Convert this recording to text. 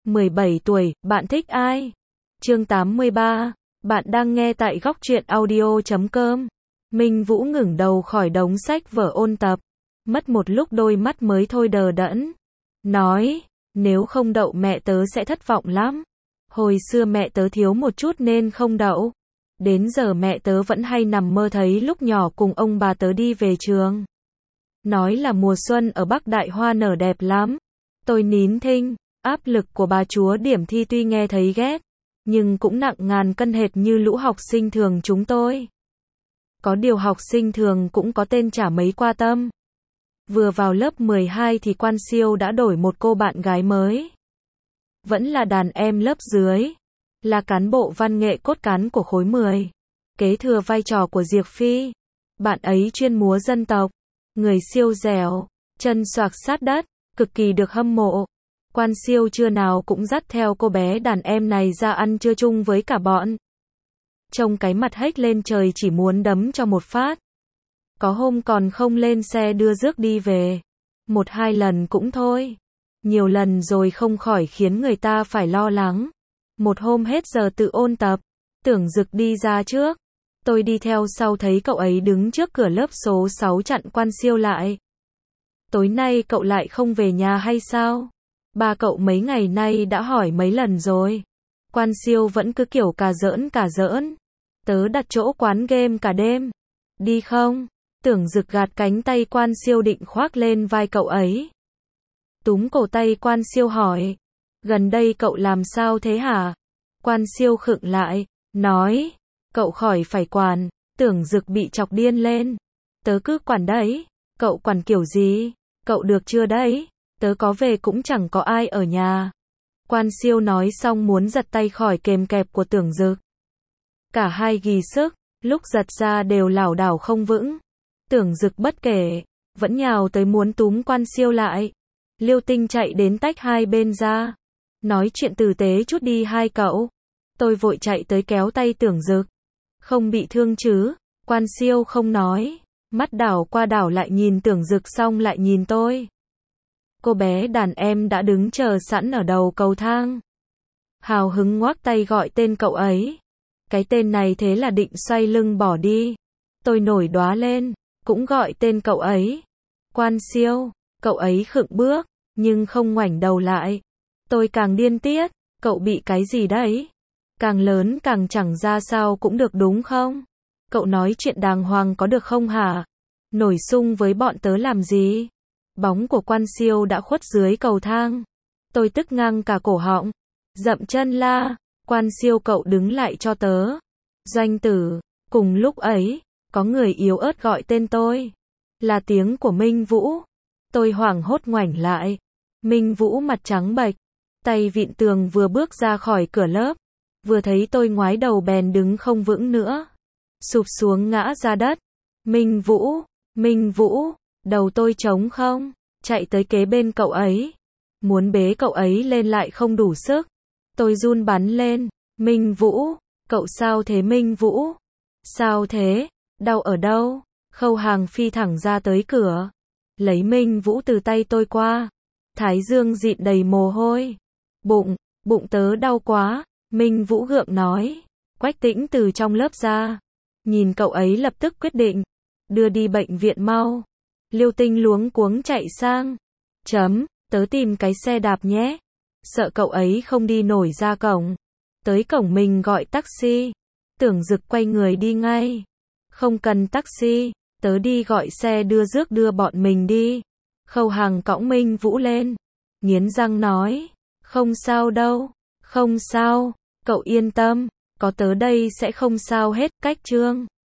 17 tuổi, bạn thích ai? Chương 83. Bạn đang nghe tại góc truyện audio.com. Minh Vũ ngẩng đầu khỏi đống sách vở ôn tập, mất một lúc đôi mắt mới thôi đờ đẫn. Nói, nếu không đậu mẹ tớ sẽ thất vọng lắm. Hồi xưa mẹ tớ thiếu một chút nên không đậu. Đến giờ mẹ tớ vẫn hay nằm mơ thấy lúc nhỏ cùng ông bà tớ đi về trường. Nói là mùa xuân ở Bắc Đại hoa nở đẹp lắm. Tôi nín thinh, áp lực của bà chúa điểm thi tuy nghe thấy ghét, nhưng cũng nặng ngàn cân hệt như lũ học sinh thường chúng tôi. Có điều học sinh thường cũng có tên chả mấy qua tâm. Vừa vào lớp 12 thì Quan Siêu đã đổi một cô bạn gái mới. Vẫn là đàn em lớp dưới, là cán bộ văn nghệ cốt cán của khối 10, kế thừa vai trò của Diệp Phi. Bạn ấy chuyên múa dân tộc, người siêu dẻo, chân xoạc sát đất, cực kỳ được hâm mộ. Quan Siêu trưa nào cũng dắt theo cô bé đàn em này ra ăn trưa chung với cả bọn. Trông cái mặt hếch lên trời chỉ muốn đấm cho một phát. Có hôm còn không lên xe đưa rước đi về. Một hai lần cũng thôi. Nhiều lần rồi không khỏi khiến người ta phải lo lắng. Một hôm hết giờ tự ôn tập, Tưởng Dực đi ra trước. Tôi đi theo sau thấy cậu ấy đứng trước cửa lớp số 6 chặn Quan Siêu lại. Tối nay cậu lại không về nhà hay sao? Ba cậu mấy ngày nay đã hỏi mấy lần rồi. Quan Siêu vẫn cứ kiểu cà giỡn. Tớ đặt chỗ quán game cả đêm. Đi không? Tưởng Dực gạt cánh tay Quan Siêu định khoác lên vai cậu ấy. Túm cổ tay Quan Siêu hỏi. Gần đây cậu làm sao thế hả? Quan Siêu khựng lại, nói. Cậu khỏi phải quản. Tưởng Dực bị chọc điên lên. Tớ cứ quản đấy. Cậu quản kiểu gì? Cậu được chưa đấy? Tớ có về cũng chẳng có ai ở nhà. Quan Siêu nói xong muốn giật tay khỏi kềm kẹp của Tưởng Dực. Cả hai ghi sức, lúc giật ra đều lảo đảo không vững. Tưởng Dực bất kể, vẫn nhào tới muốn túm Quan Siêu lại. Liêu Tinh chạy đến tách hai bên ra. Nói chuyện tử tế chút đi hai cậu. Tôi vội chạy tới kéo tay Tưởng Dực. Không bị thương chứ? Quan Siêu không nói. Mắt đảo qua đảo lại nhìn Tưởng Dực xong lại nhìn tôi. Cô bé đàn em đã đứng chờ sẵn ở đầu cầu thang. Hào hứng ngoác tay gọi tên cậu ấy. Cái tên này thế là định xoay lưng bỏ đi. Tôi nổi đoá lên, cũng gọi tên cậu ấy. Quan Siêu, cậu ấy khựng bước, nhưng không ngoảnh đầu lại. Tôi càng điên tiết, cậu bị cái gì đấy? Càng lớn càng chẳng ra sao cũng được đúng không? Cậu nói chuyện đàng hoàng có được không hả? Nổi xung với bọn tớ làm gì? Bóng của Quan Siêu đã khuất dưới cầu thang. Tôi tức ngang cả cổ họng. Dậm chân la. Quan Siêu cậu đứng lại cho tớ. Doanh tử. Cùng lúc ấy, có người yếu ớt gọi tên tôi. Là tiếng của Minh Vũ. Tôi hoảng hốt ngoảnh lại. Minh Vũ mặt trắng bệch. Tay vịn tường vừa bước ra khỏi cửa lớp. Vừa thấy tôi ngoái đầu bèn đứng không vững nữa. Sụp xuống ngã ra đất. Minh Vũ. Đầu tôi trống không, chạy tới kế bên cậu ấy. Muốn bế cậu ấy lên lại không đủ sức. Tôi run bắn lên. Minh Vũ, cậu sao thế Minh Vũ? Sao thế? Đau ở đâu? Khâu Hàng phi thẳng ra tới cửa. Lấy Minh Vũ từ tay tôi qua. Thái dương dịn đầy mồ hôi. Bụng tớ đau quá. Minh Vũ gượng nói. Quách Tĩnh từ trong lớp ra. Nhìn cậu ấy lập tức quyết định. Đưa đi bệnh viện mau. Liêu Tinh luống cuống chạy sang. Tớ tìm cái xe đạp nhé. Sợ cậu ấy không đi nổi ra cổng. Tới cổng mình gọi taxi. Tưởng Dực quay người đi ngay. Không cần taxi, tớ đi gọi xe đưa rước đưa bọn mình đi. Khâu Hàng cõng Minh Vũ lên. Nghiến răng nói. Không sao đâu. Không sao. Cậu yên tâm. Có tớ đây sẽ không sao hết. Cách Trương.